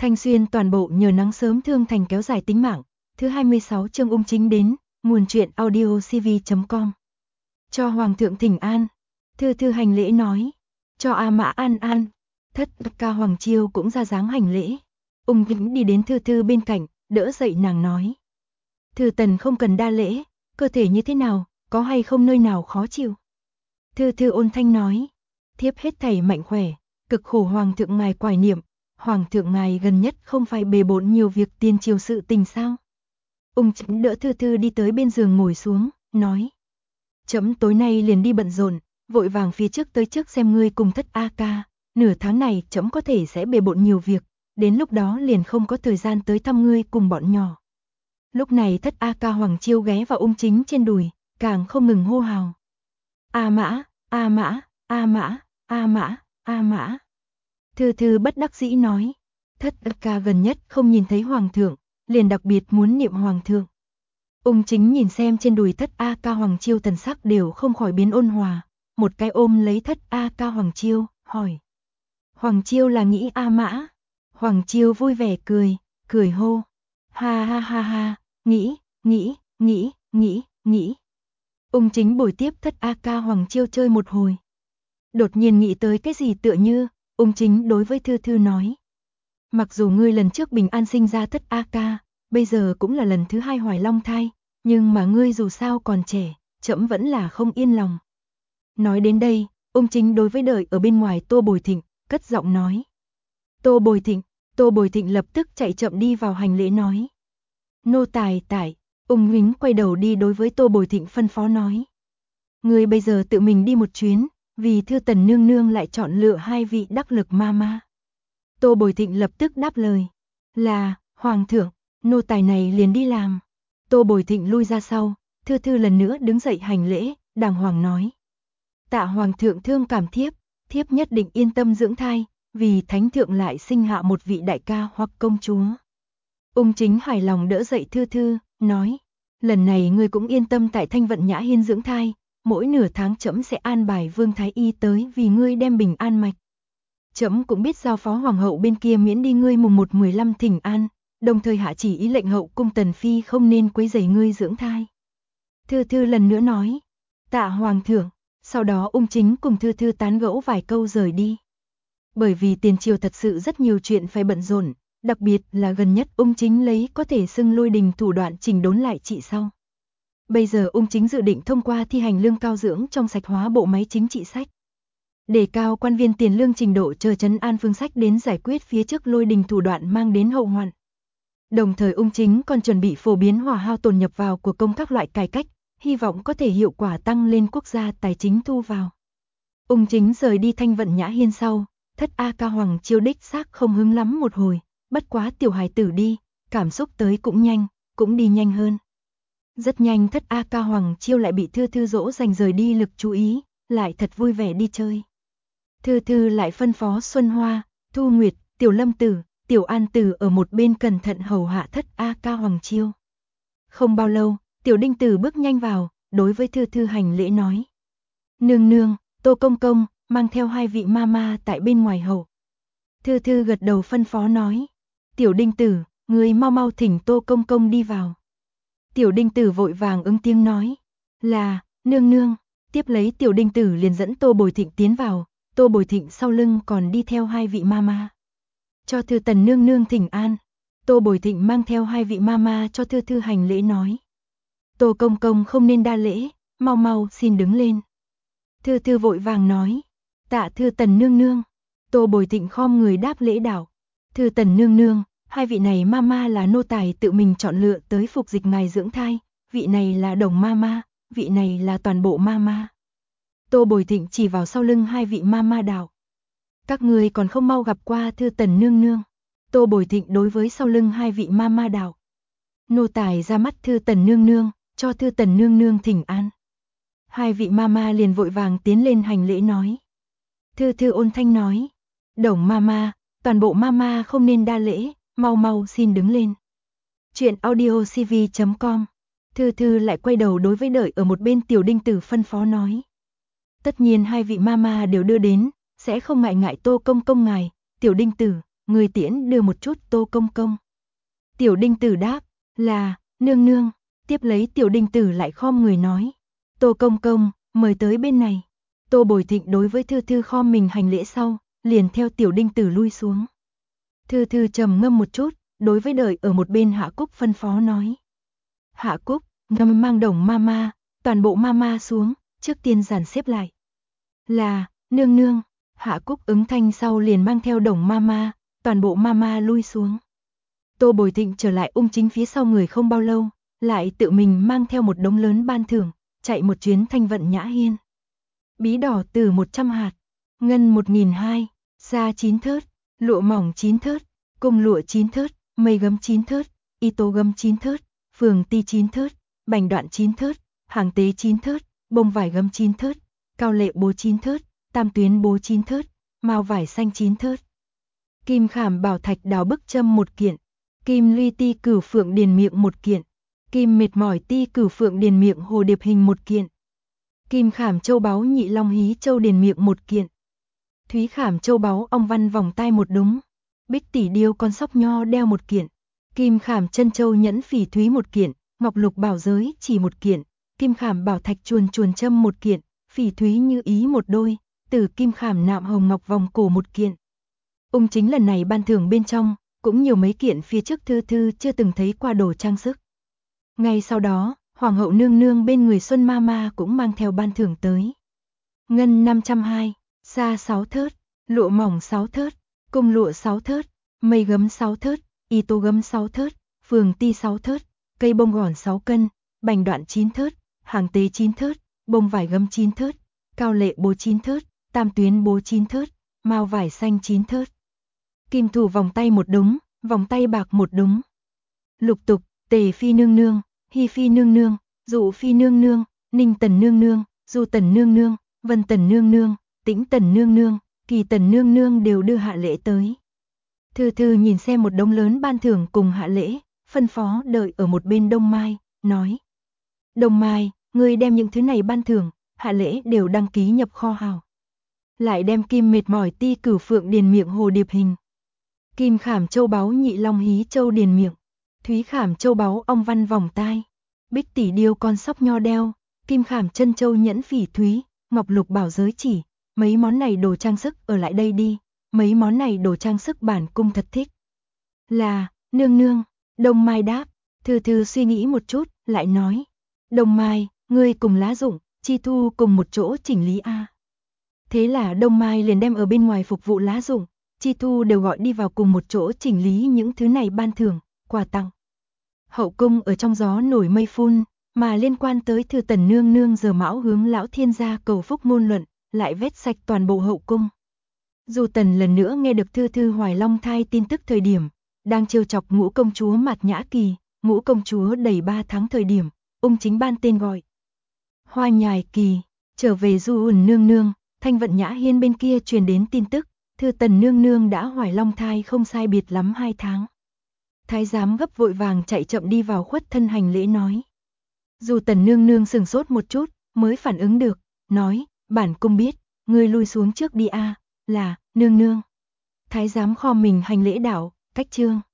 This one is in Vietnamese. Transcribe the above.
Thanh Xuyên toàn bộ nhờ nắng sớm thương thành kéo dài tính mạng. Thứ 26 chương ung chính đến, nguồn truyện audio cv.com. Cho Hoàng thượng thỉnh an. Thư thư hành lễ nói. Cho A Mã an an. Thất ca Hoàng Chiêu cũng ra dáng hành lễ. Ung Vĩnh đi đến thư thư bên cạnh, đỡ dậy nàng nói. Thư tần không cần đa lễ, cơ thể như thế nào, có hay không nơi nào khó chịu? Thư thư ôn thanh nói. Thiếp hết thảy mạnh khỏe, cực khổ Hoàng thượng ngài quải niệm. Hoàng thượng ngài gần nhất không phải bề bộn nhiều việc tiên triều sự tình sao? Ung Chính đỡ thư thư đi tới bên giường ngồi xuống, nói. Chấm tối nay liền đi bận rộn, vội vàng phía trước tới trước xem ngươi cùng thất A ca, nửa tháng này chấm có thể sẽ bề bộn nhiều việc, đến lúc đó liền không có thời gian tới thăm ngươi cùng bọn nhỏ. Lúc này thất A ca Hoàng Chiêu ghé vào Ung Chính trên đùi, càng không ngừng hô hào. A Mã, A Mã, A Mã, A Mã, A Mã. Thư thư bất đắc dĩ nói, thất A ca gần nhất không nhìn thấy Hoàng thượng, liền đặc biệt muốn niệm Hoàng thượng. Ung Chính nhìn xem trên đùi thất A ca Hoàng Chiêu thần sắc đều không khỏi biến ôn hòa, một cái ôm lấy thất A ca Hoàng Chiêu, hỏi. Hoàng Chiêu là nghĩ A Mã. Hoàng Chiêu vui vẻ cười hô. Ha ha ha ha, nghĩ. Ung Chính bồi tiếp thất A ca Hoàng Chiêu chơi một hồi. Đột nhiên nghĩ tới cái gì tựa như, Ung Chính đối với thư thư nói. Mặc dù ngươi lần trước bình an sinh ra thất A ca, bây giờ cũng là lần thứ 2 hoài long thai, nhưng mà ngươi dù sao còn trẻ, trẫm vẫn là không yên lòng. Nói đến đây, Ung Chính đối với đợi ở bên ngoài Tô Bồi Thịnh, cất giọng nói. Tô Bồi Thịnh lập tức chạy chậm đi vào hành lễ nói. Nô tài tại, Ung Chính quay đầu đi đối với Tô Bồi Thịnh phân phó nói. Ngươi bây giờ tự mình đi một chuyến, vì thư tần nương nương lại chọn lựa 2 vị đắc lực ma ma. Tô Bồi Thịnh lập tức đáp lời. Là, Hoàng thượng, nô tài này liền đi làm. Tô Bồi Thịnh lui ra sau, thư thư lần nữa đứng dậy hành lễ, đàng hoàng nói. Tạ Hoàng thượng thương cảm thiếp nhất định yên tâm dưỡng thai, vì thánh thượng lại sinh hạ một vị đại ca hoặc công chúa. Ung Chính hài lòng đỡ dậy thư thư, nói. Lần này ngươi cũng yên tâm tại Thanh Vận Nhã Hiên dưỡng thai, mỗi nửa tháng trẫm sẽ an bài Vương Thái Y tới vì ngươi đem bình an mạch. Trẫm cũng biết giao phó hoàng hậu bên kia miễn đi ngươi mùng 1-15 thỉnh an, đồng thời hạ chỉ ý lệnh hậu cung tần phi không nên quấy rầy ngươi dưỡng thai. Thư thư lần nữa nói, tạ Hoàng thượng, sau đó Ung Chính cùng thư thư tán gẫu vài câu rời đi. Bởi vì tiền triều thật sự rất nhiều chuyện phải bận rộn, đặc biệt là gần nhất Ung Chính lấy có thể xưng Lôi Đình thủ đoạn chỉnh đốn lại trị sau. Bây giờ Ung Chính dự định thông qua thi hành lương cao dưỡng trong sạch hóa bộ máy chính trị sách. Đề cao quan viên tiền lương trình độ chờ trấn an phương sách đến giải quyết phía trước Lôi Đình thủ đoạn mang đến hậu hoạn. Đồng thời Ung Chính còn chuẩn bị phổ biến hỏa hao tồn nhập vào của công các loại cải cách, hy vọng có thể hiệu quả tăng lên quốc gia tài chính thu vào. Ung Chính rời đi Thanh Vận Nhã Hiên sau, thất A ca Hoàng Chiêu đích xác không hứng lắm một hồi, bất quá tiểu hài tử đi, cảm xúc tới cũng nhanh, cũng đi nhanh hơn. Rất nhanh thất A ca Hoàng Chiêu lại bị thư thư dỗ dành rời đi lực chú ý, lại thật vui vẻ đi chơi. Thư thư lại phân phó Xuân Hoa, Thu Nguyệt, Tiểu Lâm Tử, Tiểu An Tử ở một bên cẩn thận hầu hạ thất A ca Hoàng Chiêu. Không bao lâu, Tiểu Đinh Tử bước nhanh vào, đối với thư thư hành lễ nói. Nương nương, Tô công công, mang theo 2 vị ma ma tại bên ngoài hầu. Thư thư gật đầu phân phó nói. Tiểu Đinh Tử, người mau mau thỉnh Tô công công đi vào. Tiểu Đinh Tử vội vàng ứng tiếng nói. Là, nương nương. Tiếp lấy Tiểu Đinh Tử liền dẫn Tô Bồi Thịnh tiến vào. Tô Bồi Thịnh sau lưng còn đi theo 2 vị ma ma. Cho thư tần nương nương thỉnh an. Tô Bồi Thịnh mang theo 2 vị ma ma cho thư thư hành lễ nói. Tô công công không nên đa lễ, mau mau xin đứng lên. Thư thư vội vàng nói. Tạ thư tần nương nương. Tô Bồi Thịnh khom người đáp lễ đảo. Thư tần nương nương, 2 vị này ma ma là nô tài tự mình chọn lựa tới phục dịch ngài dưỡng thai, vị này là đồng ma ma, vị này là toàn bộ ma ma. Tô Bồi Thịnh chỉ vào sau lưng 2 vị ma ma đảo. Các người còn không mau gặp qua thư tần nương nương. Tô Bồi Thịnh đối với sau lưng 2 vị ma ma đảo. Nô tài ra mắt thư tần nương nương, cho thư tần nương nương thỉnh an. 2 vị ma ma liền vội vàng tiến lên hành lễ nói. Thư thư ôn thanh nói. Đồng ma ma, toàn bộ ma ma không nên đa lễ, mau mau xin đứng lên. Chuyện audio cv.com. Thư thư lại quay đầu đối với đợi ở một bên Tiểu Đinh Tử phân phó nói. Tất nhiên 2 vị ma ma đều đưa đến, sẽ không ngại Tô công công ngài, Tiểu Đinh Tử, người tiễn đưa một chút Tô công công. Tiểu Đinh Tử đáp, là, nương nương, tiếp lấy Tiểu Đinh Tử lại khom người nói, Tô công công, mời tới bên này. Tô Bồi Thịnh đối với Thư Thư khom mình hành lễ sau, liền theo Tiểu Đinh Tử lui xuống. Thư Thư trầm ngâm một chút, đối với đợi ở một bên Hạ Cúc phân phó nói. Hạ Cúc, ngâm mang Đồng Mama, toàn bộ Mama xuống, trước tiên dàn xếp lại. Là, nương nương, Hạ Cúc ứng thanh sau liền mang theo Đồng Mama, toàn bộ Mama lui xuống. Tô Bồi Thịnh trở lại Ung Chính phía sau người không bao lâu, lại tự mình mang theo một đống lớn ban thưởng, chạy một chuyến Thanh Vận Nhã Hiên. Bí đỏ từ 100 hạt, ngân 1.200, da 9 thớt, lụa mỏng 9 thớt, cung lụa 9 thớt, mây gấm 9 thớt, y tố gấm 9 thớt, phường ti 9 thớt, bành đoạn 9 thớt, hàng tế 9 thớt, bông vải gấm 9 thớt, cao lệ bố 9 thớt, tam tuyến bố 9 thớt, mao vải xanh 9 thớt. Kim khảm bảo thạch đào bức châm 1 kiện, kim luy ti cửu phượng điền miệng 1 kiện, kim mệt mỏi ti cửu phượng điền miệng hồ điệp hình 1 kiện. Kim khảm châu báu nhị long hí châu điền miệng 1 kiện. Thúy khảm châu báu ong văn vòng tai 1 đống. Bích tỷ điêu con sóc nho đeo 1 kiện. Kim khảm chân châu nhẫn phỉ thúy 1 kiện, ngọc lục bảo giới chỉ 1 kiện, kim khảm bảo thạch chuồn chuồn châm 1 kiện, phỉ thúy như ý 1 đôi, tử kim khảm nạm hồng ngọc vòng cổ 1 kiện. Ung Chính lần này ban thưởng bên trong, cũng nhiều mấy kiện phía trước Thư Thư chưa từng thấy qua đồ trang sức. Ngay sau đó, Hoàng hậu nương nương bên người Xuân Mama cũng mang theo ban thưởng tới. Ngân 520, sa 6 thớt, lụa mỏng 6 thớt, cung lụa 6 thớt, mây gấm 6 thớt, y tố gấm 6 thớt, phường ti 6 thớt, cây bông gòn 6 cân, bành đoạn 9 thớt, hàng tế 9 thớt, bông vải gấm 9 thớt, cao lệ bố 9 thớt, tam tuyến bố 9 thớt, mao vải xanh 9 thớt. Kim thủ vòng tay 1 đống, vòng tay bạc 1 đống. Lục tục, Tề phi nương nương, Hi phi nương nương, Dụ phi nương nương, Ninh tần nương nương, Du tần nương nương, Vân tần nương nương, Tĩnh tần nương nương, Kỳ tần nương nương đều đưa hạ lễ tới. Thư Thư nhìn xem một đống lớn ban thưởng cùng hạ lễ, phân phó đợi ở một bên Đông Mai, nói. Đông Mai, ngươi đem những thứ này ban thưởng, hạ lễ đều đăng ký nhập kho hào. Lại đem kim mệt mỏi ti cửu phượng điền miệng hồ điệp hình. Kim khảm châu báu nhị long hí châu điền miệng. Thúy khảm châu báu ong văn vòng tai. Bích tỷ điêu con sóc nho đeo. Kim khảm chân châu nhẫn phỉ thúy, ngọc lục bảo giới chỉ. Mấy món này đồ trang sức ở lại đây đi. Mấy món này đồ trang sức bản cung thật thích. Là, nương nương, Đông Mai đáp. Thư Thư suy nghĩ một chút, lại nói. Đông Mai, ngươi cùng Lá Dụng, Chi Thu cùng một chỗ chỉnh lý a. Thế là Đông Mai liền đem ở bên ngoài phục vụ Lá Dụng, Chi Thu đều gọi đi vào cùng một chỗ chỉnh lý những thứ này ban thưởng, quà tặng. Hậu cung ở trong gió nổi mây phun, mà liên quan tới Thư tần nương nương giờ mão hướng lão thiên gia cầu phúc ngôn luận, lại vét sạch toàn bộ hậu cung. Dù Tần lần nữa nghe được Thư Thư hoài long thai tin tức thời điểm, đang trêu chọc ngũ công chúa Mạt Nhã Kỳ, ngũ công chúa đầy 3 tháng thời điểm, Ung Chính ban tên gọi. Hoa Nhài Kỳ, trở về Du Ẩn nương nương, Thanh Vận Nhã Hiên bên kia truyền đến tin tức, Thư tần nương nương đã hoài long thai không sai biệt lắm 2 tháng. Thái giám gấp vội vàng chạy chậm đi vào khuất thân hành lễ nói. Dù Tần nương nương sừng sốt một chút, mới phản ứng được, nói, bản cung biết, ngươi lui xuống trước đi a. Là, nương nương. Thái giám khom mình hành lễ đảo, cách trương.